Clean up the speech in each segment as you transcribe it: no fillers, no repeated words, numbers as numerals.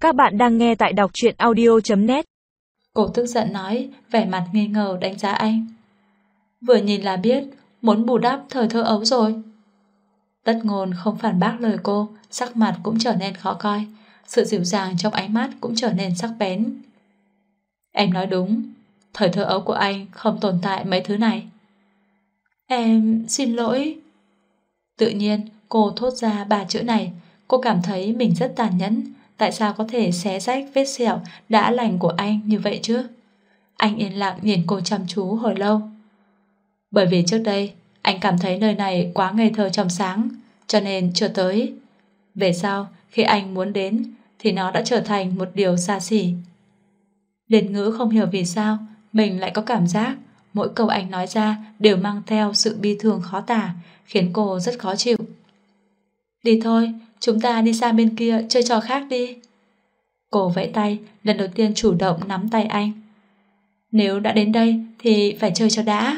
Các bạn đang nghe tại đọc truyện audio.net. Cô tức giận nói, vẻ mặt nghi ngờ đánh giá anh. Vừa nhìn là biết, muốn bù đắp thời thơ ấu rồi. Tất Ngôn không phản bác lời cô, sắc mặt cũng trở nên khó coi, sự dịu dàng trong ánh mắt cũng trở nên sắc bén. Em nói đúng, thời thơ ấu của anh không tồn tại mấy thứ này. Em xin lỗi. Tự nhiên cô thốt ra 3 chữ này. Cô cảm thấy mình rất tàn nhẫn. Tại sao có thể xé rách vết sẹo đã lành của anh như vậy chứ? Anh yên lặng nhìn cô chăm chú hồi lâu. Bởi vì trước đây anh cảm thấy nơi này quá ngây thơ trong sáng, cho nên chưa tới. Về sau khi anh muốn đến thì nó đã trở thành một điều xa xỉ. Liên Ngữ không hiểu vì sao mình lại có cảm giác mỗi câu anh nói ra đều mang theo sự bi thương khó tả, khiến cô rất khó chịu. Đi thôi, chúng ta đi sang bên kia chơi trò khác đi. Cô vẫy tay, lần đầu tiên chủ động nắm tay anh. Nếu đã đến đây thì phải chơi cho đã.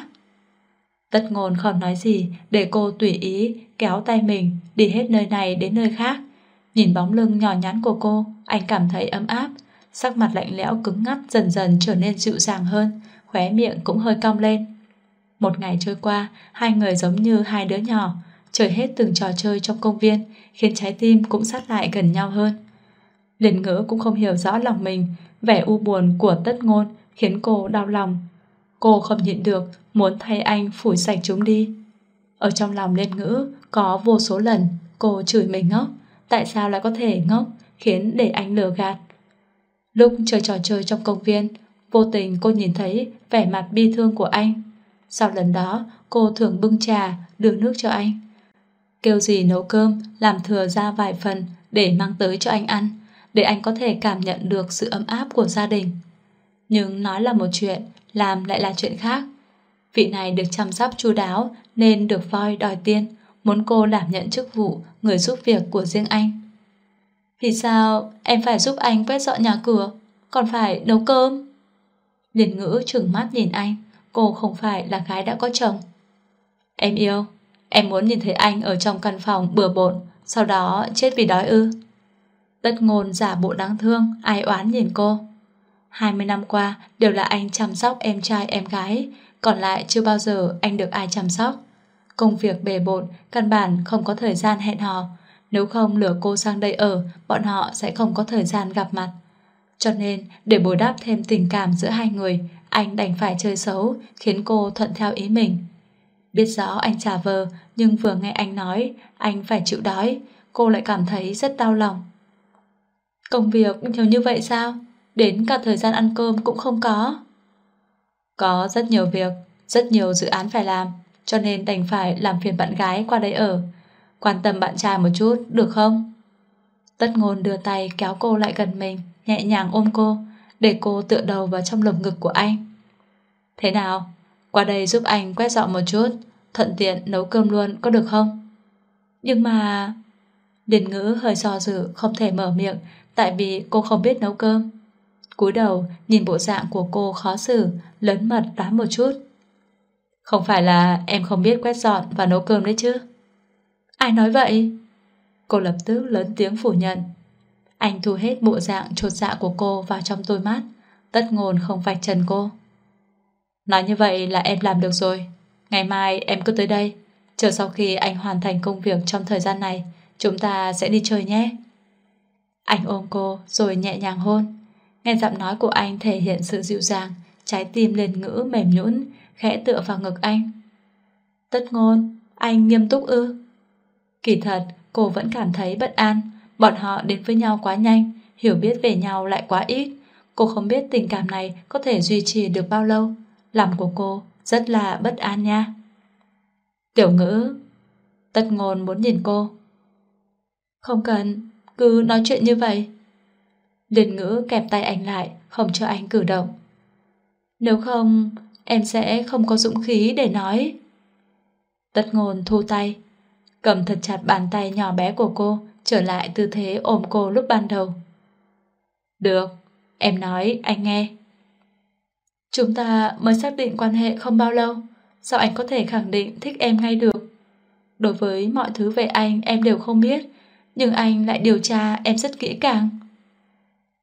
Tất Ngôn không nói gì, để cô tùy ý kéo tay mình đi hết nơi này đến nơi khác. Nhìn bóng lưng nhỏ nhắn của cô, anh cảm thấy ấm áp. Sắc mặt lạnh lẽo cứng ngắt dần dần trở nên dịu dàng hơn, khóe miệng cũng hơi cong lên. Một ngày trôi qua, hai người giống như hai đứa nhỏ, chơi hết từng trò chơi trong công viên, khiến trái tim cũng sát lại gần nhau hơn. Liên Ngữ cũng không hiểu rõ lòng mình, vẻ u buồn của Tất Ngôn khiến cô đau lòng. Cô không nhịn được, muốn thay anh phủi sạch chúng đi. Ở trong lòng Liên Ngữ có vô số lần cô chửi mình ngốc. Tại sao lại có thể ngốc, khiến để anh lừa gạt? Lúc chơi trò chơi trong công viên, vô tình cô nhìn thấy vẻ mặt bi thương của anh. Sau lần đó, cô thường bưng trà, đưa nước cho anh. Kêu dì nấu cơm, làm thừa ra vài phần để mang tới cho anh ăn, để anh có thể cảm nhận được sự ấm áp của gia đình. Nhưng nói là một chuyện, làm lại là chuyện khác. Vị này được chăm sóc chu đáo nên được voi đòi tiền, muốn cô đảm nhận chức vụ người giúp việc của riêng anh. Vì sao em phải giúp anh quét dọn nhà cửa, còn phải nấu cơm? Liên Ngữ trừng mắt nhìn anh. Cô không phải là gái đã có chồng. Em yêu, em muốn nhìn thấy anh ở trong căn phòng bừa bộn, sau đó chết vì đói ư? Tất Ngôn giả bộ đáng thương, ai oán nhìn cô. 20 năm qua đều là anh chăm sóc em trai em gái, còn lại chưa bao giờ anh được ai chăm sóc. Công việc bề bộn, căn bản không có thời gian hẹn hò. Nếu không lừa cô sang đây ở, bọn họ sẽ không có thời gian gặp mặt. Cho nên để bồi đắp thêm tình cảm giữa hai người, anh đành phải chơi xấu, khiến cô thuận theo ý mình. Biết rõ anh trả vờ, nhưng vừa nghe anh nói anh phải chịu đói, cô lại cảm thấy rất đau lòng. Công việc nhiều như vậy sao? Đến cả thời gian ăn cơm cũng không có. Có rất nhiều việc, rất nhiều dự án phải làm, cho nên đành phải làm phiền bạn gái qua đây ở. Quan tâm bạn trai một chút, được không? Tất Ngôn đưa tay kéo cô lại gần mình, nhẹ nhàng ôm cô, để cô tựa đầu vào trong lồng ngực của anh. Thế nào? Qua đây giúp anh quét dọn một chút, thuận tiện nấu cơm luôn, có được không? Nhưng mà... Liên Ngữ hơi do dự, không thể mở miệng, tại vì cô không biết nấu cơm. Cúi đầu nhìn bộ dạng của cô khó xử, lớn mật đoán một chút. Không phải là em không biết quét dọn và nấu cơm đấy chứ? Ai nói vậy? Cô lập tức lớn tiếng phủ nhận. Anh thu hết bộ dạng chột dạ của cô vào trong đôi mắt. Tất Ngôn không vạch trần cô. Nói như vậy là em làm được rồi. Ngày mai em cứ tới đây, chờ sau khi anh hoàn thành công việc trong thời gian này, chúng ta sẽ đi chơi nhé. Anh ôm cô rồi nhẹ nhàng hôn. Nghe giọng nói của anh thể hiện sự dịu dàng, trái tim Liên Ngữ mềm nhũn, khẽ tựa vào ngực anh. Tất Ngôn, anh nghiêm túc ư? Kỳ thật cô vẫn cảm thấy bất an. Bọn họ đến với nhau quá nhanh, hiểu biết về nhau lại quá ít. Cô không biết tình cảm này có thể duy trì được bao lâu. Lòng của cô rất là bất an nha. Tiểu Ngữ. Tất Ngôn muốn nhìn cô. Không cần, cứ nói chuyện như vậy. Liên Ngữ kẹp tay anh lại, không cho anh cử động. Nếu không, em sẽ không có dũng khí để nói. Tất Ngôn thu tay, cầm thật chặt bàn tay nhỏ bé của cô, trở lại tư thế ôm cô lúc ban đầu. Được, em nói anh nghe. Chúng ta mới xác định quan hệ không bao lâu, sao anh có thể khẳng định thích em ngay được? Đối với mọi thứ về anh em đều không biết, nhưng anh lại điều tra em rất kỹ càng.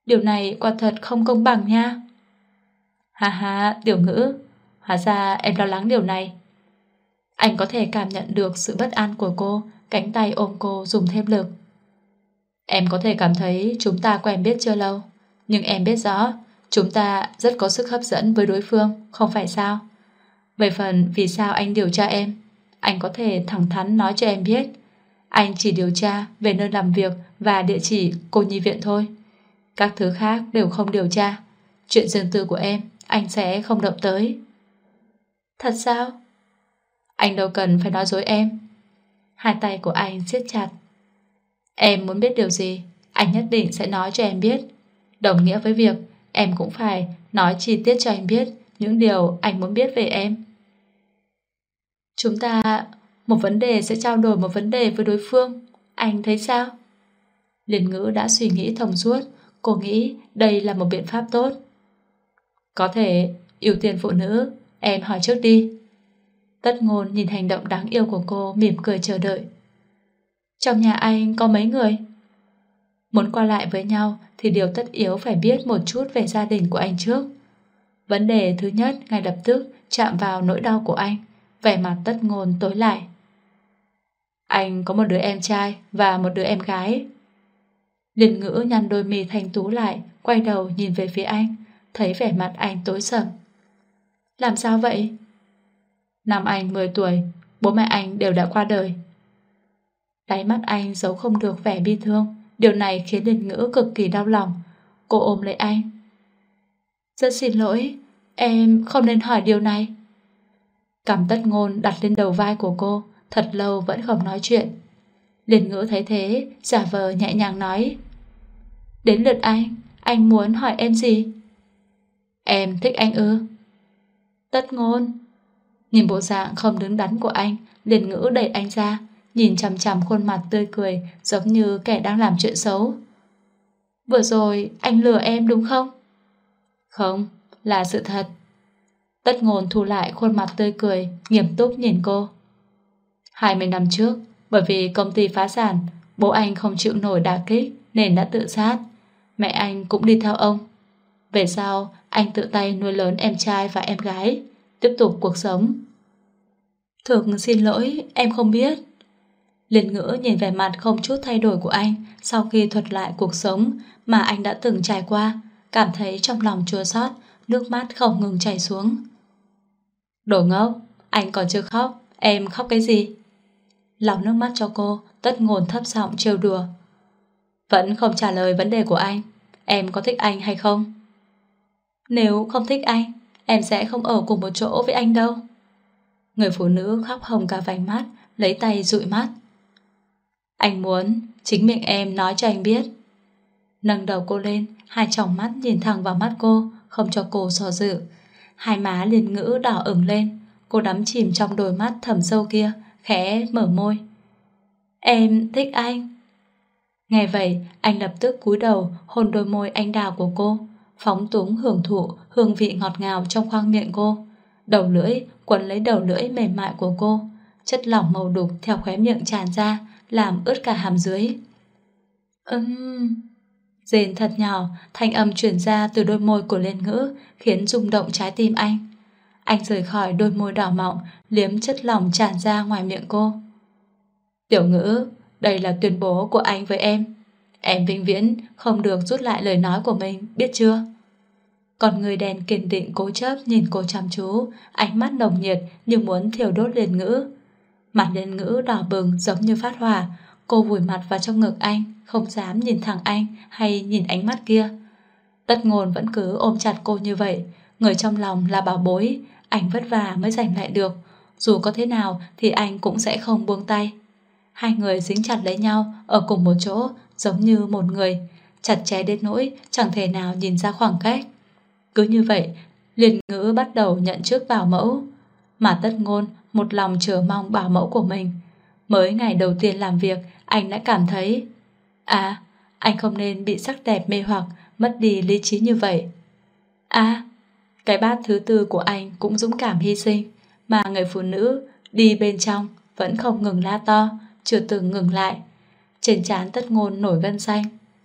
Điều này quả thật không công bằng nha. Ha ha, Tiểu Ngữ, hóa ra em lo lắng điều này. Anh có thể cảm nhận được sự bất an của cô, cánh tay ôm cô dùng thêm lực. Em có thể cảm thấy chúng ta quen biết chưa lâu, nhưng em biết rõ chúng ta rất có sức hấp dẫn với đối phương, không phải sao? Về phần vì sao anh điều tra em, anh có thể thẳng thắn nói cho em biết. Anh chỉ điều tra về nơi làm việc và địa chỉ cô nhi viện thôi. Các thứ khác đều không điều tra. Chuyện riêng tư của em, anh sẽ không động tới. Thật sao? Anh đâu cần phải nói dối em. Hai tay của anh siết chặt. Em muốn biết điều gì, anh nhất định sẽ nói cho em biết. Đồng nghĩa với việc em cũng phải nói chi tiết cho anh biết những điều anh muốn biết về em. Chúng ta một vấn đề sẽ trao đổi một vấn đề với đối phương. Anh thấy sao? Liên Ngữ đã suy nghĩ thông suốt. Cô nghĩ đây là một biện pháp tốt. Có thể ưu tiên phụ nữ. Em hỏi trước đi. Tất Ngôn nhìn hành động đáng yêu của cô, mỉm cười chờ đợi. Trong nhà anh có mấy người? Muốn qua lại với nhau thì điều tất yếu phải biết một chút về gia đình của anh trước. Vấn đề thứ nhất ngay lập tức chạm vào nỗi đau của anh. Vẻ mặt Tất Ngôn tối lại. Anh có một đứa em trai và một đứa em gái. Liên Ngữ nhăn đôi mi thanh tú lại, quay đầu nhìn về phía anh, thấy vẻ mặt anh tối sầm. Làm sao vậy? Năm anh 10 tuổi, bố mẹ anh đều đã qua đời. Đáy mắt anh giấu không được vẻ bi thương. Điều này khiến Liên Ngữ cực kỳ đau lòng. Cô ôm lấy anh. Rất xin lỗi, em không nên hỏi điều này. Cằm Tất Ngôn đặt lên đầu vai của cô, thật lâu vẫn không nói chuyện. Liên Ngữ thấy thế, giả vờ nhẹ nhàng nói. Đến lượt anh muốn hỏi em gì? Em thích anh ư? Tất Ngôn. Nhìn bộ dạng không đứng đắn của anh, Liên Ngữ đẩy anh ra, nhìn chằm chằm khuôn mặt tươi cười giống như kẻ đang làm chuyện xấu. Vừa rồi anh lừa em đúng không? Không, là sự thật. Tất Ngôn thu lại khuôn mặt tươi cười, nghiêm túc nhìn cô. 20 năm trước, bởi vì công ty phá sản, bố anh không chịu nổi đả kích nên đã tự sát. Mẹ anh cũng đi theo ông. Về sau, anh tự tay nuôi lớn em trai và em gái, tiếp tục cuộc sống. Thực xin lỗi, em không biết. Liên Ngữ nhìn vẻ mặt không chút thay đổi của anh sau khi thuật lại cuộc sống mà anh đã từng trải qua, cảm thấy trong lòng chua xót, nước mắt không ngừng chảy xuống. Đồ ngốc, anh còn chưa khóc, em khóc cái gì? Lau nước mắt cho cô, Tất Ngôn thấp giọng trêu đùa. Vẫn không trả lời vấn đề của anh. Em có thích anh hay không? Nếu không thích anh, em sẽ không ở cùng một chỗ với anh đâu. Người phụ nữ khóc hồng cả vành mắt, lấy tay dụi mắt. Anh muốn chính miệng em nói cho anh biết. Nâng đầu cô lên, hai tròng mắt nhìn thẳng vào mắt cô, không cho cô do dự. Hai má Liên Ngữ đỏ ửng lên. Cô đắm chìm trong đôi mắt thẳm sâu kia, khẽ mở môi. Em thích anh. Nghe vậy, anh lập tức cúi đầu hôn đôi môi anh đào của cô, phóng túng hưởng thụ hương vị ngọt ngào trong khoang miệng cô. Đầu lưỡi quấn lấy đầu lưỡi mềm mại của cô, chất lỏng màu đục theo khóe miệng tràn ra, làm ướt cả hàm dưới. Rên thật nhỏ, thanh âm truyền ra từ đôi môi của Liên Ngữ, khiến rung động trái tim anh. Anh rời khỏi đôi môi đỏ mọng, liếm chất lỏng tràn ra ngoài miệng cô. Tiểu Ngữ, đây là tuyên bố của anh với em. Em vĩnh viễn không được rút lại lời nói của mình, biết chưa? Còn người đèn kiên định cố chấp nhìn cô chăm chú, ánh mắt nồng nhiệt như muốn thiêu đốt Liên Ngữ. Mặt Liên Ngữ đỏ bừng giống như phát hỏa. Cô vùi mặt vào trong ngực anh, không dám nhìn thẳng anh hay nhìn ánh mắt kia. Tất Ngôn vẫn cứ ôm chặt cô như vậy. Người trong lòng là bảo bối, anh vất vả mới giành lại được. Dù có thế nào thì anh cũng sẽ không buông tay. Hai người dính chặt lấy nhau ở cùng một chỗ, giống như một người, chặt chẽ đến nỗi chẳng thể nào nhìn ra khoảng cách. Cứ như vậy, Liên Ngữ bắt đầu nhận chức bảo mẫu, mà Tất Ngôn một lòng chờ mong bảo mẫu của mình. Mới ngày đầu tiên làm việc, anh đã cảm thấy anh không nên bị sắc đẹp mê hoặc, mất đi lý trí như vậy. Cái bát thứ tư của anh cũng dũng cảm hy sinh, mà người phụ nữ đi bên trong vẫn không ngừng la to, chưa từng ngừng lại. Trên trán Tất Ngôn nổi gân xanh.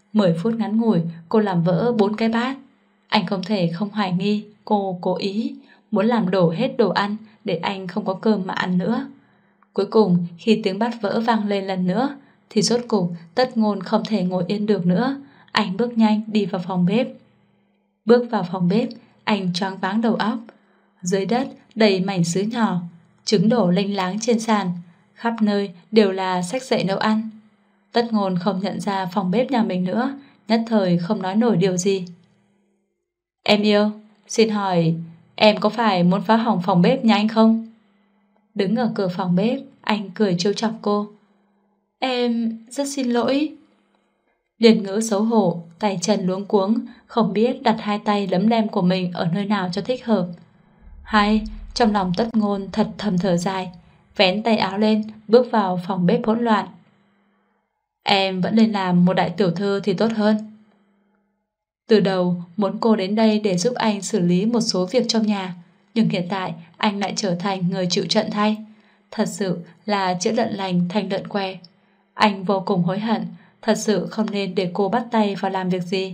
10 phút ngắn ngủi cô làm vỡ 4 cái bát. Anh không thể không hoài nghi cô cố ý muốn làm đổ hết đồ ăn để anh không có cơm mà ăn nữa. Cuối cùng khi tiếng bát vỡ vang lên lần nữa thì rốt cục Tất Ngôn không thể ngồi yên được nữa. Anh bước nhanh đi vào phòng bếp. Bước vào phòng bếp, anh choáng váng đầu óc. Dưới đất đầy mảnh sứ nhỏ, trứng đổ lênh láng trên sàn, khắp nơi đều là sách dạy nấu ăn. Tất Ngôn không nhận ra phòng bếp nhà mình nữa, nhất thời không nói nổi điều gì. Em yêu, xin hỏi em có phải muốn phá hỏng phòng bếp nhà anh không? Đứng ở cửa phòng bếp, anh cười trêu chọc cô. Em rất xin lỗi. Liền Ngữ xấu hổ, tay chân luống cuống, không biết đặt hai tay lấm lem của mình ở nơi nào cho thích hợp. Hay, trong lòng Tất Ngôn thật thầm thở dài, vén tay áo lên, bước vào phòng bếp hỗn loạn. Em vẫn nên làm một đại tiểu thư thì tốt hơn. Từ đầu muốn cô đến đây để giúp anh xử lý một số việc trong nhà, nhưng hiện tại anh lại trở thành người chịu trận thay. Thật sự là chữa lợn lành thành lợn què. Anh vô cùng hối hận, thật sự không nên để cô bắt tay vào làm việc gì.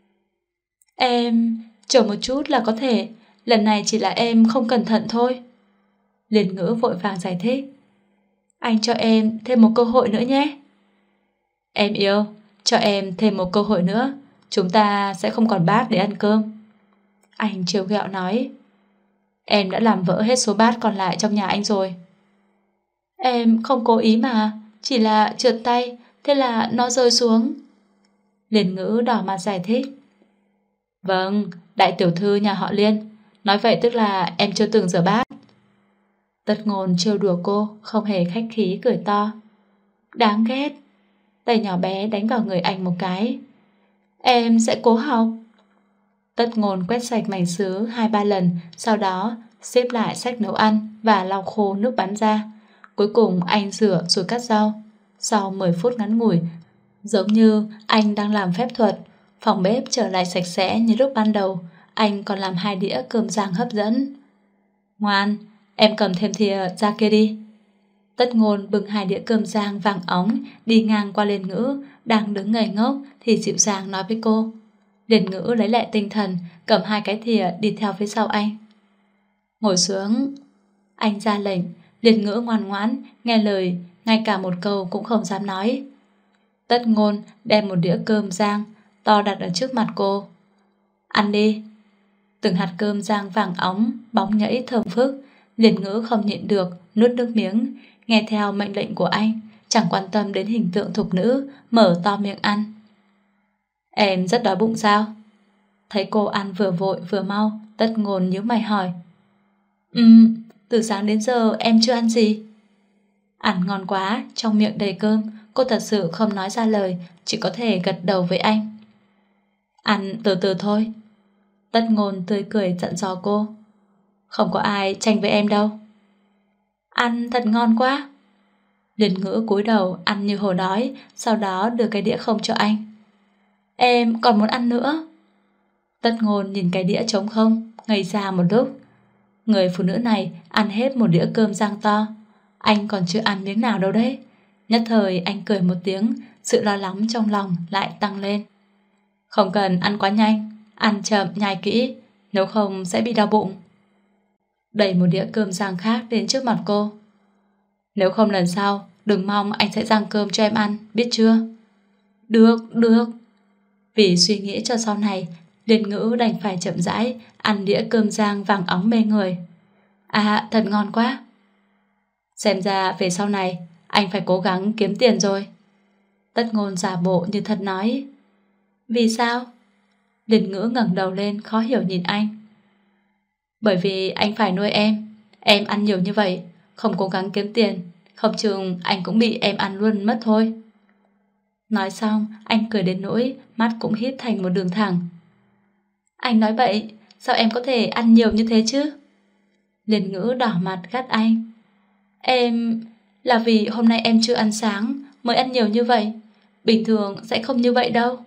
Em chờ một chút là có thể, lần này chỉ là em không cẩn thận thôi. Liền Ngữ vội vàng giải thích. Anh cho em thêm một cơ hội nữa nhé. Em yêu, cho em thêm một cơ hội nữa, chúng ta sẽ không còn bát để ăn cơm. Anh trêu ghẹo nói. Em đã làm vỡ hết số bát còn lại trong nhà anh rồi. Em không cố ý mà, chỉ là trượt tay, thế là nó rơi xuống. Liền Ngữ đỏ mặt giải thích. Vâng, đại tiểu thư nhà họ Liên, nói vậy tức là em chưa từng rửa bát. Tất Ngôn trêu đùa cô, không hề khách khí cười to. Đáng ghét. Tay nhỏ bé đánh vào người anh một cái. Em sẽ cố học. Tất Ngôn quét sạch mảnh sứ 2-3 lần, sau đó xếp lại sách nấu ăn và lau khô nước bắn ra. Cuối cùng anh rửa rồi cắt rau. Sau 10 phút ngắn ngủi, giống như anh đang làm phép thuật, phòng bếp trở lại sạch sẽ như lúc ban đầu. Anh còn làm 2 đĩa cơm rang hấp dẫn. Ngoan, em cầm thêm thìa ra kia đi. Tất Ngôn bưng 2 đĩa cơm rang vàng óng đi ngang qua Liên Ngữ, đang đứng ngây ngốc thì dịu dàng nói với cô. Liên Ngữ lấy lại tinh thần, cầm 2 cái thìa đi theo phía sau anh. Ngồi xuống. Anh ra lệnh. Liên Ngữ ngoan ngoãn nghe lời, ngay cả một câu cũng không dám nói. Tất Ngôn đem một đĩa cơm rang to đặt ở trước mặt cô. Ăn đi. Từng hạt cơm rang vàng óng bóng nhẫy thơm phức. Liên Ngữ không nhịn được nuốt nước miếng, nghe theo mệnh lệnh của anh, chẳng quan tâm đến hình tượng thục nữ, mở to miệng ăn. Em rất đói bụng sao? Thấy cô ăn vừa vội vừa mau, Tất Ngôn nhíu mày hỏi. Từ sáng đến giờ em chưa ăn gì. Ăn ngon quá, trong miệng đầy cơm, cô thật sự không nói ra lời, chỉ có thể gật đầu với anh. Ăn từ từ thôi. Tất Ngôn tươi cười dặn dò cô. Không có ai tranh với em đâu. Ăn thật ngon quá. Liên Ngữ cúi đầu ăn như hổ đói, sau đó đưa cái đĩa không cho anh. Em còn muốn ăn nữa. Tất Ngôn nhìn cái đĩa trống không, ngây ra một lúc. Người phụ nữ này ăn hết một đĩa cơm rang to, anh còn chưa ăn miếng nào đâu đấy. Nhất thời anh cười một tiếng, sự lo lắng trong lòng lại tăng lên. Không cần ăn quá nhanh, ăn chậm nhai kỹ, nếu không sẽ bị đau bụng. Đẩy một đĩa cơm rang khác đến trước mặt cô. Nếu không lần sau đừng mong anh sẽ rang cơm cho em ăn, biết chưa? Được, được. Vì suy nghĩ cho sau này, Liên Ngữ đành phải chậm rãi ăn đĩa cơm rang vàng óng mê người. À, thật ngon quá. Xem ra về sau này anh phải cố gắng kiếm tiền rồi. Tất Ngôn giả bộ như thật nói. Vì sao? Liên Ngữ ngẩng đầu lên khó hiểu nhìn anh. Bởi vì anh phải nuôi em ăn nhiều như vậy, không cố gắng kiếm tiền, không chừng anh cũng bị em ăn luôn mất thôi. Nói xong, anh cười đến nỗi mắt cũng híp thành một đường thẳng. Anh nói vậy, sao em có thể ăn nhiều như thế chứ? Liên Ngữ đỏ mặt gắt anh. Em... là vì hôm nay em chưa ăn sáng mới ăn nhiều như vậy, bình thường sẽ không như vậy đâu.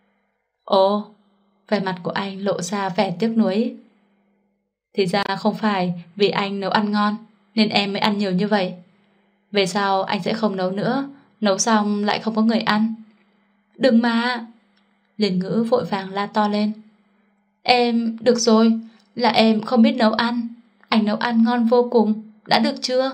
Ồ, vẻ mặt của anh lộ ra vẻ tiếc nuối. Thì ra không phải vì anh nấu ăn ngon nên em mới ăn nhiều như vậy. Về sau anh sẽ không nấu nữa, nấu xong lại không có người ăn. Đừng mà. Liên Ngữ vội vàng la to lên. Em, được rồi, là em không biết nấu ăn. Anh nấu ăn ngon vô cùng, đã được chưa?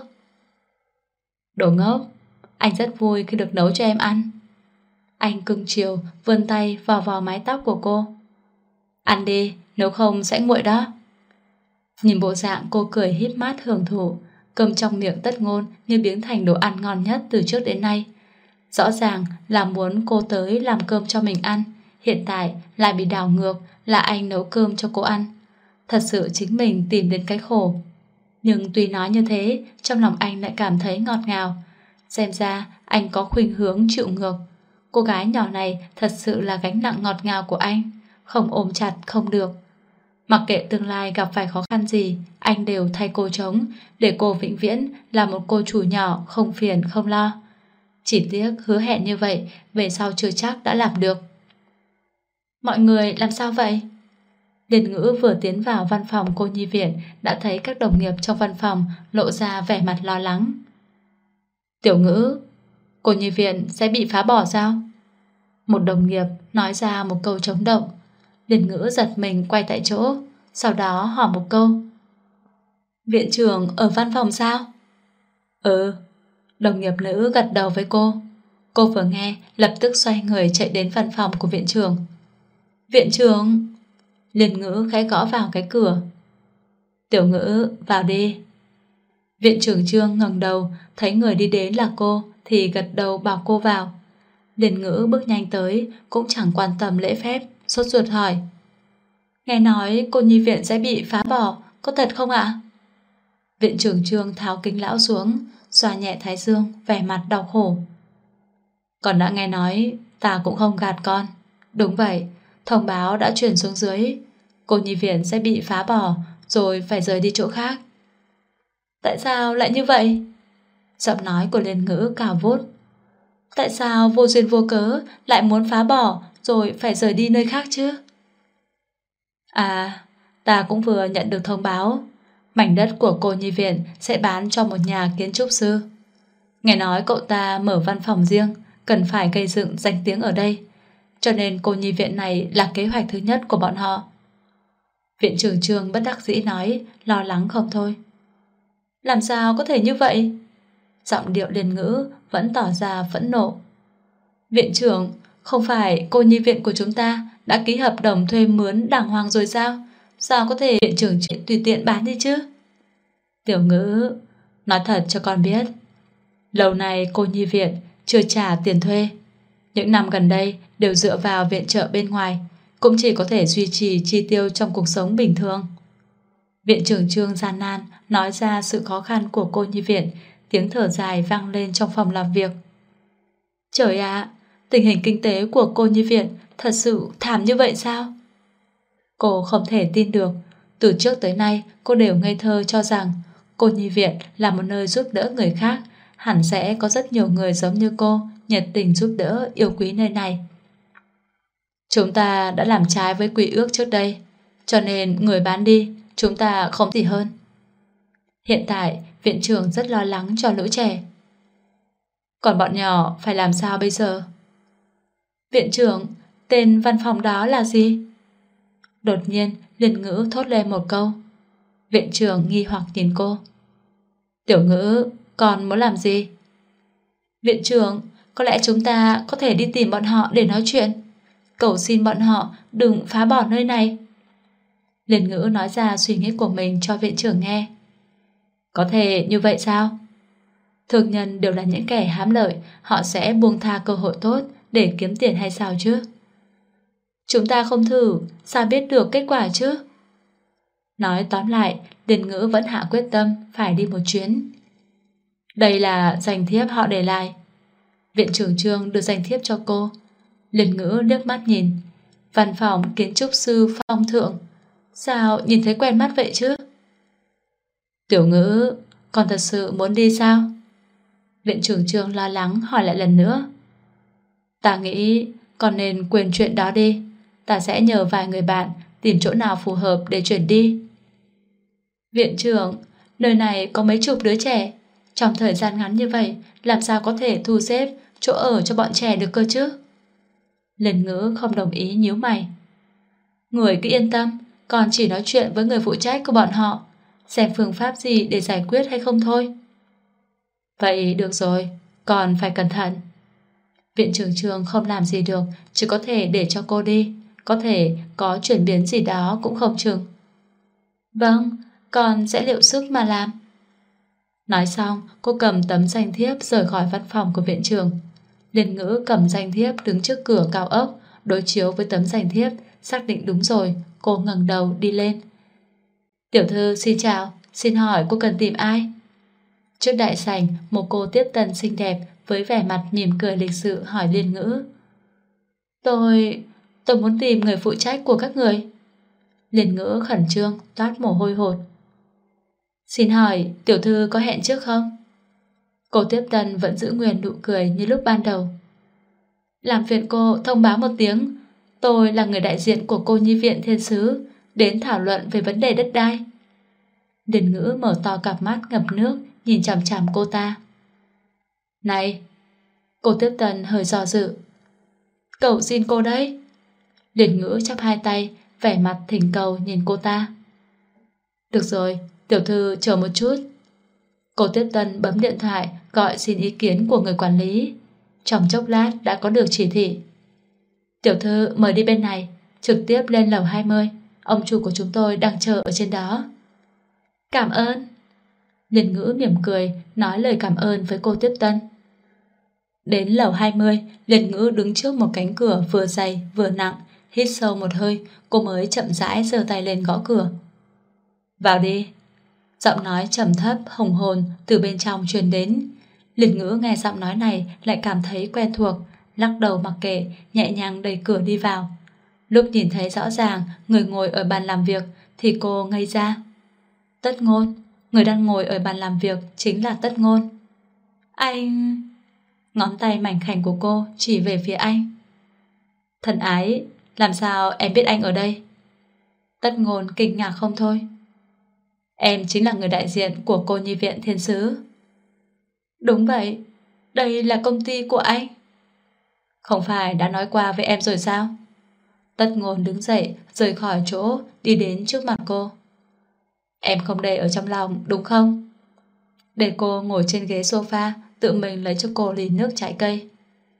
Đồ ngốc, anh rất vui khi được nấu cho em ăn. Anh cưng chiều vươn tay vò vò mái tóc của cô. Ăn đi, nếu không sẽ nguội đó. Nhìn bộ dạng cô cười híp mắt hưởng thụ, cơm trong miệng Tất Ngôn như biến thành đồ ăn ngon nhất từ trước đến nay. Rõ ràng là muốn cô tới làm cơm cho mình ăn, hiện tại lại bị đảo ngược là anh nấu cơm cho cô ăn. Thật sự chính mình tìm đến cái khổ. Nhưng tuy nói như thế, trong lòng anh lại cảm thấy ngọt ngào. Xem ra anh có khuynh hướng chịu ngược. Cô gái nhỏ này thật sự là gánh nặng ngọt ngào của anh, không ôm chặt không được. Mặc kệ tương lai gặp phải khó khăn gì, anh đều thay cô chống, để cô vĩnh viễn là một cô chủ nhỏ không phiền không lo. Chỉ tiếc hứa hẹn như vậy, về sau chưa chắc đã làm được. Mọi người làm sao vậy? Liên Ngữ vừa tiến vào văn phòng cô nhi viện đã thấy các đồng nghiệp trong văn phòng lộ ra vẻ mặt lo lắng. Tiểu Ngữ, cô nhi viện sẽ bị phá bỏ sao? Một đồng nghiệp nói ra một câu trống động. Liên Ngữ giật mình quay tại chỗ, sau đó hỏi một câu. Viện trưởng ở văn phòng sao? Ừ. Đồng nghiệp nữ gật đầu với cô. Cô vừa nghe lập tức xoay người chạy đến văn phòng của viện trưởng. Viện trưởng! Liên Ngữ khẽ gõ vào cái cửa. Tiểu Ngữ, vào đi. Viện trưởng Trương ngẩng đầu, thấy người đi đến là cô thì gật đầu bảo cô vào. Liên Ngữ bước nhanh tới, cũng chẳng quan tâm lễ phép, sốt ruột hỏi. Nghe nói cô nhi viện sẽ bị phá bỏ, có thật không ạ? Viện trưởng Trương tháo kính lão xuống, xoa nhẹ thái dương, vẻ mặt đau khổ. Con đã nghe nói, ta cũng không gạt con. Đúng vậy, thông báo đã chuyển xuống dưới. Cô nhi viện sẽ bị phá bỏ, rồi phải rời đi chỗ khác. Tại sao lại như vậy? Giọng nói của Liên Ngữ cao vút. Tại sao vô duyên vô cớ lại muốn phá bỏ, rồi phải rời đi nơi khác chứ? À, ta cũng vừa nhận được thông báo. Mảnh đất của cô nhi viện sẽ bán cho một nhà kiến trúc sư. Nghe nói cậu ta mở văn phòng riêng, cần phải gây dựng danh tiếng ở đây, cho nên cô nhi viện này là kế hoạch thứ nhất của bọn họ. Viện trưởng Trương bất đắc dĩ nói, lo lắng không thôi. Làm sao có thể như vậy? Giọng điệu Liên Ngữ vẫn tỏ ra phẫn nộ. Viện trưởng, không phải cô nhi viện của chúng ta đã ký hợp đồng thuê mướn đàng hoàng rồi sao? Sao có thể viện trưởng tùy tiện bán đi chứ? Tiểu Ngữ, nói thật cho con biết, lâu nay cô nhi viện chưa trả tiền thuê. Những năm gần đây đều dựa vào viện trợ bên ngoài, cũng chỉ có thể duy trì chi tiêu trong cuộc sống bình thường. Viện trưởng Trương gian nan nói ra sự khó khăn của cô nhi viện, tiếng thở dài vang lên trong phòng làm việc. Trời ạ, tình hình kinh tế của cô nhi viện thật sự thảm như vậy sao? Cô không thể tin được. Từ trước tới nay cô đều ngây thơ cho rằng cô nhi viện là một nơi giúp đỡ người khác, hẳn sẽ có rất nhiều người giống như cô nhiệt tình giúp đỡ yêu quý nơi này. Chúng ta đã làm trái với quy ước trước đây, cho nên người bán đi chúng ta không gì hơn. Hiện tại viện trưởng rất lo lắng cho lũ trẻ. Còn bọn nhỏ phải làm sao bây giờ? Viện trưởng, tên văn phòng đó là gì? Đột nhiên Liên Ngữ thốt lên một câu. Viện trưởng nghi hoặc nhìn cô. Tiểu Ngữ, con muốn làm gì? Viện trưởng, có lẽ chúng ta có thể đi tìm bọn họ để nói chuyện. Cầu xin bọn họ đừng phá bỏ nơi này. Liên Ngữ nói ra suy nghĩ của mình cho viện trưởng nghe. Có thể như vậy sao? Thương nhân đều là những kẻ hám lợi, họ sẽ buông tha cơ hội tốt để kiếm tiền hay sao chứ? Chúng ta không thử, sao biết được kết quả chứ? Nói tóm lại, Liên Ngữ vẫn hạ quyết tâm phải đi một chuyến. Đây là danh thiếp họ để lại. Viện trưởng Trương đưa danh thiếp cho cô. Liên Ngữ liếc mắt nhìn. Văn phòng kiến trúc sư Phong Thượng. Sao nhìn thấy quen mắt vậy chứ? Tiểu Ngữ, con thật sự muốn đi sao? Viện trưởng Trương lo lắng hỏi lại lần nữa. Ta nghĩ con nên quên chuyện đó đi. Ta sẽ nhờ vài người bạn tìm chỗ nào phù hợp để chuyển đi. Viện trưởng, nơi này có mấy chục đứa trẻ. Trong thời gian ngắn như vậy, làm sao có thể thu xếp chỗ ở cho bọn trẻ được cơ chứ? Liền Ngữ không đồng ý, nhíu mày. Người cứ yên tâm, còn chỉ nói chuyện với người phụ trách của bọn họ, xem phương pháp gì để giải quyết hay không thôi. Vậy được rồi, còn phải cẩn thận. Viện trưởng Trường không làm gì được, chỉ có thể để cho cô đi, có thể có chuyển biến gì đó cũng không chừng. Vâng, con sẽ liệu sức mà làm. Nói xong, cô cầm tấm danh thiếp rời khỏi văn phòng của viện trưởng. Liền Ngữ cầm danh thiếp đứng trước cửa cao ốc, đối chiếu với tấm danh thiếp, xác định đúng rồi, cô ngẩng đầu đi lên. Tiểu thư xin chào, xin hỏi cô cần tìm ai? Trước đại sảnh, một cô tiếp tân xinh đẹp với vẻ mặt mỉm cười lịch sự hỏi Liên Ngữ. Tôi muốn tìm người phụ trách của các người. Liên Ngữ khẩn trương, toát mồ hôi hột. Xin hỏi tiểu thư có hẹn trước không? Cô tiếp tân vẫn giữ nguyên nụ cười như lúc ban đầu. Làm phiền cô thông báo một tiếng, tôi là người đại diện của cô nhi viện thiên sứ, đến thảo luận về vấn đề đất đai. Liên Ngữ mở to cặp mắt ngập nước, nhìn chằm chằm cô ta. Này! Cô tiếp tân hơi do dự. Cầu xin cô đấy. Liên Ngữ chắp hai tay, vẻ mặt thỉnh cầu nhìn cô ta. Được rồi, tiểu thư chờ một chút. Cô tiếp tân bấm điện thoại gọi xin ý kiến của người quản lý. Trong chốc lát đã có được chỉ thị. Tiểu thư mời đi bên này, trực tiếp lên lầu 20. Ông chủ của chúng tôi đang chờ ở trên đó. Cảm ơn. Liên Ngữ mỉm cười nói lời cảm ơn với cô tiếp tân. Đến lầu 20, Liên Ngữ đứng trước một cánh cửa vừa dày vừa nặng, hít sâu một hơi, cô mới chậm rãi giơ tay lên gõ cửa. Vào đi. Giọng nói trầm thấp hùng hồn từ bên trong truyền đến. Liên Ngữ nghe giọng nói này lại cảm thấy quen thuộc, lắc đầu mặc kệ, nhẹ nhàng đẩy cửa đi vào. Lúc nhìn thấy rõ ràng người ngồi ở bàn làm việc thì cô ngây ra. Tất Ngôn, người đang ngồi ở bàn làm việc chính là Tất Ngôn. Anh... Ngón tay mảnh khảnh của cô chỉ về phía anh. Thân ái, làm sao em biết anh ở đây? Tất Ngôn kinh ngạc không thôi. Em chính là người đại diện của cô nhi viện thiên sứ. Đúng vậy, đây là công ty của anh. Không phải đã nói qua với em rồi sao? Tất Ngôn đứng dậy, rời khỏi chỗ, đi đến trước mặt cô. Em không để ở trong lòng, đúng không? Để cô ngồi trên ghế sofa, tự mình lấy cho cô ly nước trái cây.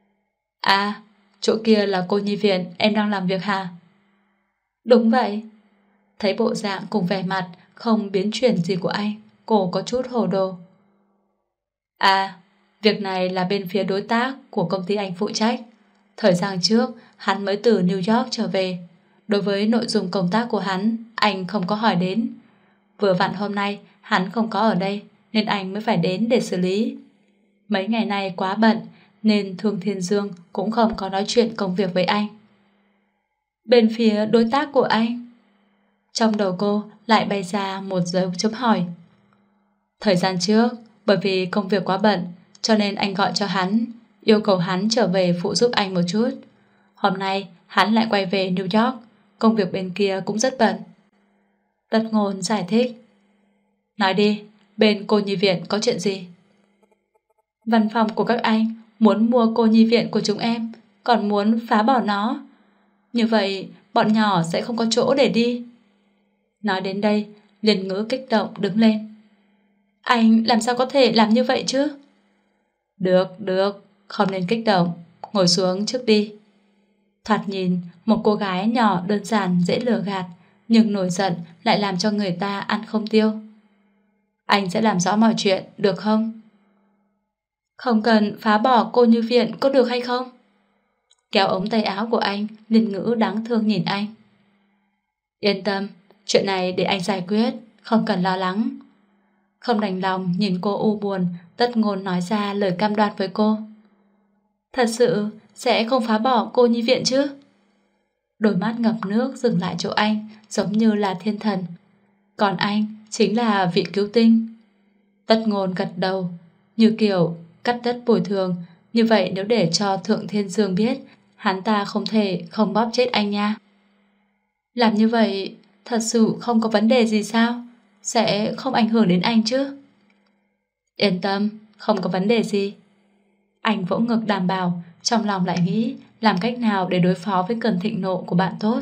À, chỗ kia là cô nhi viện em đang làm việc hả? Đúng vậy. Thấy bộ dạng cùng vẻ mặt không biến chuyển gì của anh, cô có chút hồ đồ. À, việc này là bên phía đối tác của công ty anh phụ trách. Thời gian trước, hắn mới từ New York trở về. Đối với nội dung công tác của hắn, anh không có hỏi đến. Vừa vặn hôm nay, hắn không có ở đây, nên anh mới phải đến để xử lý. Mấy ngày nay quá bận, nên Thương Thiên Dương cũng không có nói chuyện công việc với anh. Bên phía đối tác của anh? Trong đầu cô lại bay ra một dấu chấm hỏi. Thời gian trước, bởi vì công việc quá bận, cho nên anh gọi cho hắn, yêu cầu hắn trở về phụ giúp anh một chút. Hôm nay, hắn lại quay về New York, công việc bên kia cũng rất bận. Tất Ngôn giải thích. Nói đi, bên cô nhi viện có chuyện gì? Văn phòng của các anh muốn mua cô nhi viện của chúng em, còn muốn phá bỏ nó. Như vậy, bọn nhỏ sẽ không có chỗ để đi. Nói đến đây, Liên Ngữ kích động đứng lên. Anh làm sao có thể làm như vậy chứ? Được, không nên kích động, ngồi xuống trước đi. Thoạt nhìn, một cô gái nhỏ đơn giản dễ lừa gạt, nhưng nổi giận lại làm cho người ta ăn không tiêu. Anh sẽ làm rõ mọi chuyện, được không? Không cần phá bỏ cô nhi viện có được hay không? Kéo ống tay áo của anh, Liên Ngữ đáng thương nhìn anh. Yên tâm, chuyện này để anh giải quyết, không cần lo lắng. Không đành lòng nhìn cô u buồn, Tất Ngôn nói ra lời cam đoan với cô. Thật sự sẽ không phá bỏ cô nhi viện chứ? Đôi mắt ngập nước dừng lại chỗ anh, giống như là thiên thần. Còn anh chính là vị cứu tinh. Tất Ngôn gật đầu, như kiểu cắt đất bồi thường. Như vậy nếu để cho Thượng Thiên Dương biết, hắn ta không thể không bóp chết anh nha. Làm như vậy thật sự không có vấn đề gì sao? Sẽ không ảnh hưởng đến anh chứ? Yên tâm, không có vấn đề gì. Anh vỗ ngực đảm bảo, trong lòng lại nghĩ làm cách nào để đối phó với cơn thịnh nộ của bạn tốt.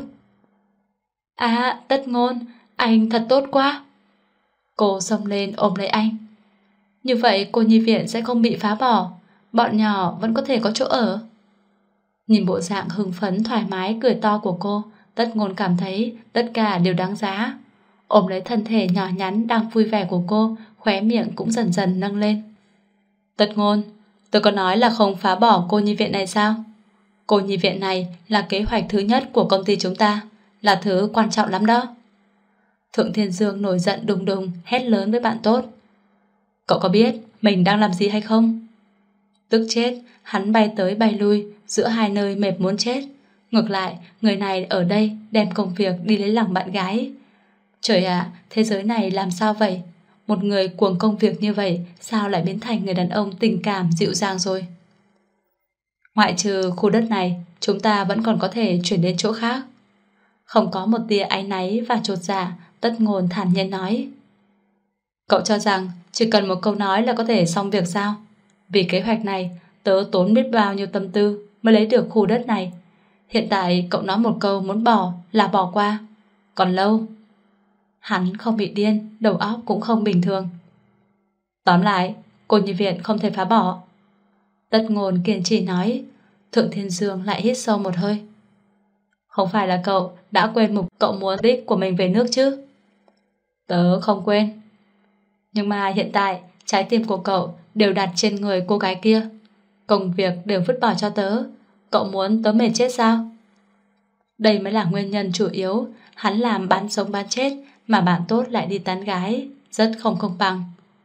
À, Tất Ngôn, anh thật tốt quá. Cô xông lên ôm lấy anh. Như vậy cô nhi viện sẽ không bị phá bỏ, bọn nhỏ vẫn có thể có chỗ ở. Nhìn bộ dạng hưng phấn thoải mái cười to của cô, Tất Ngôn cảm thấy tất cả đều đáng giá. Ôm lấy thân thể nhỏ nhắn đang vui vẻ của cô, khóe miệng cũng dần dần nâng lên. Tất Ngôn, tôi có nói là không phá bỏ cô nhi viện này sao? Cô nhi viện này là kế hoạch thứ nhất của công ty chúng ta, là thứ quan trọng lắm đó. Thượng Thiên Dương nổi giận đùng đùng hét lớn với bạn tốt. Cậu có biết mình đang làm gì hay không? Tức chết, hắn bay tới bay lui giữa hai nơi mệt muốn chết. Ngược lại, người này ở đây đem công việc đi lấy lòng bạn gái. Trời ạ, thế giới này làm sao vậy? Một người cuồng công việc như vậy sao lại biến thành người đàn ông tình cảm dịu dàng rồi? Ngoại trừ khu đất này, chúng ta vẫn còn có thể chuyển đến chỗ khác. Không có một tia áy náy và chột dạ, Tất Ngôn thản nhiên nói. Cậu cho rằng chỉ cần một câu nói là có thể xong việc sao? Vì kế hoạch này, tớ tốn biết bao nhiêu tâm tư mới lấy được khu đất này. Hiện tại cậu nói một câu muốn bỏ là bỏ qua. Còn lâu. Hắn không bị điên, đầu óc cũng không bình thường. Tóm lại, cô nhi viện không thể phá bỏ. Tất Ngôn kiên trì nói. Thượng Thiên Dương lại hít sâu một hơi. Không phải là cậu đã quên mục cậu muốn đích của mình về nước chứ? Tớ không quên. Nhưng mà hiện tại trái tim của cậu đều đặt trên người cô gái kia. Công việc đều vứt bỏ cho tớ. Cậu muốn tớ mệt chết sao? Đây mới là nguyên nhân chủ yếu. Hắn làm bán sống bán chết mà bạn tốt lại đi tán gái. Rất không công bằng.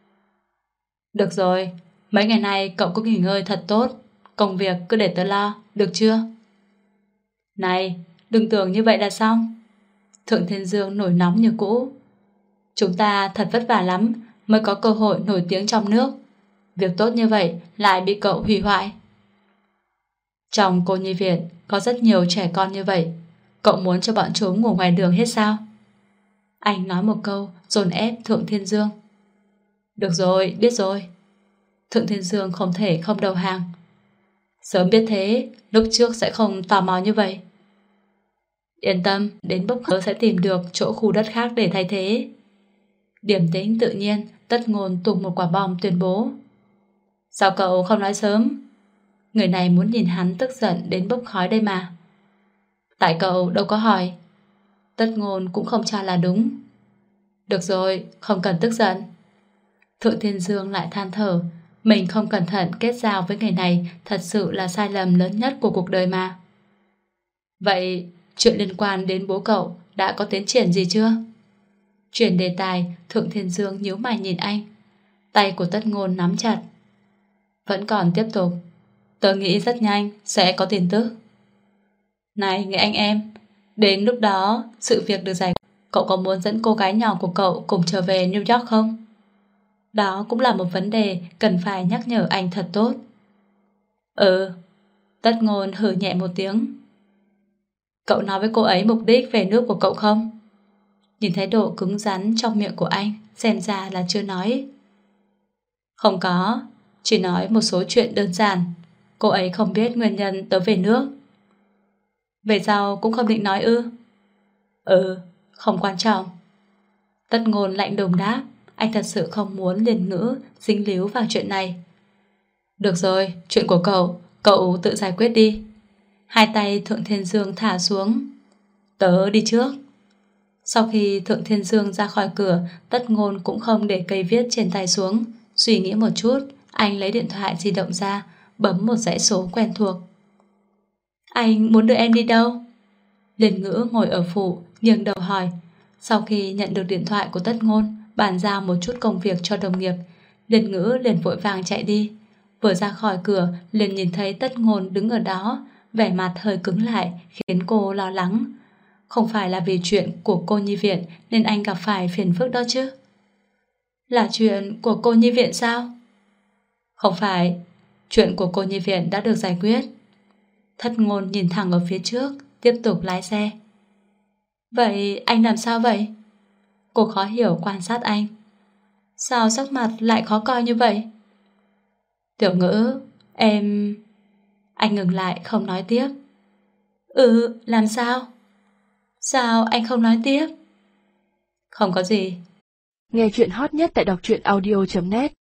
Được rồi, mấy ngày nay cậu cứ nghỉ ngơi thật tốt. Công việc cứ để tớ lo, được chưa? Này, đừng tưởng như vậy là xong. Thượng Thiên Dương nổi nóng như cũ. Chúng ta thật vất vả lắm mới có cơ hội nổi tiếng trong nước. Việc tốt như vậy lại bị cậu hủy hoại. Trong cô nhi viện có rất nhiều trẻ con như vậy. Cậu muốn cho bọn chúng ngủ ngoài đường hết sao? Anh nói một câu dồn ép Thượng Thiên Dương. Được rồi, biết rồi. Thượng Thiên Dương không thể không đầu hàng. Sớm biết thế, lúc trước sẽ không tò mò như vậy. Yên tâm, đến bốc khớ sẽ tìm được chỗ khu đất khác để thay thế. Điềm tĩnh tự nhiên, Tất Ngôn tung một quả bom tuyên bố. Sao cậu không nói sớm? Người này muốn nhìn hắn tức giận đến bốc khói đây mà. Tại cậu đâu có hỏi. Tất Ngôn cũng không cho là đúng. Được rồi, không cần tức giận. Thượng Thiên Dương lại than thở. Mình không cẩn thận kết giao với người này thật sự là sai lầm lớn nhất của cuộc đời mà. Vậy chuyện liên quan đến bố cậu đã có tiến triển gì chưa? Chuyển đề tài, Thượng Thiên Dương nhíu mày nhìn anh. Tay của Tất Ngôn nắm chặt. Vẫn còn tiếp tục. Tớ nghĩ rất nhanh sẽ có tin tức. Này người anh em, đến lúc đó sự việc được giải quyết, cậu có muốn dẫn cô gái nhỏ của cậu cùng trở về New York không? Đó cũng là một vấn đề cần phải nhắc nhở anh thật tốt. Ừ. Tất Ngôn hừ nhẹ một tiếng. Cậu nói với cô ấy mục đích về nước của cậu không? Nhìn thái độ cứng rắn trong miệng của anh, xem ra là chưa nói. Không có, chỉ nói một số chuyện đơn giản. Cô ấy không biết nguyên nhân tớ về nước. Về sau cũng không định nói ư? Ừ, không quan trọng. Tất Ngôn lạnh lùng đáp. Anh thật sự không muốn liền ngữ dính líu vào chuyện này. Được rồi, chuyện của cậu tự giải quyết đi. Hai tay Thượng Thiên Dương thả xuống. Tớ đi trước. Sau khi Thượng Thiên Dương ra khỏi cửa, Tất Ngôn cũng không để cây viết trên tay xuống. Suy nghĩ một chút, anh lấy điện thoại di động ra, bấm một dãy số quen thuộc. Anh muốn đưa em đi đâu? Liên Ngữ ngồi ở phụ, nghiêng đầu hỏi. Sau khi nhận được điện thoại của Tất Ngôn, bàn giao một chút công việc cho đồng nghiệp, Liên Ngữ liền vội vàng chạy đi. Vừa ra khỏi cửa liền nhìn thấy Tất Ngôn đứng ở đó, vẻ mặt hơi cứng lại khiến cô lo lắng. Không phải là vì chuyện của cô nhi viện nên anh gặp phải phiền phức đó chứ? Là chuyện của cô nhi viện sao? Không phải, chuyện của cô nhi viện đã được giải quyết. Thất Ngôn nhìn thẳng ở phía trước, tiếp tục lái xe. Vậy anh làm sao vậy? Cô khó hiểu quan sát anh. Sao sắc mặt lại khó coi như vậy? Tiểu Ngữ, em... Anh ngừng lại không nói tiếp. Làm sao? Sao anh không nói tiếp? Không có gì. Nghe chuyện hot nhất tại đọc truyện audio.net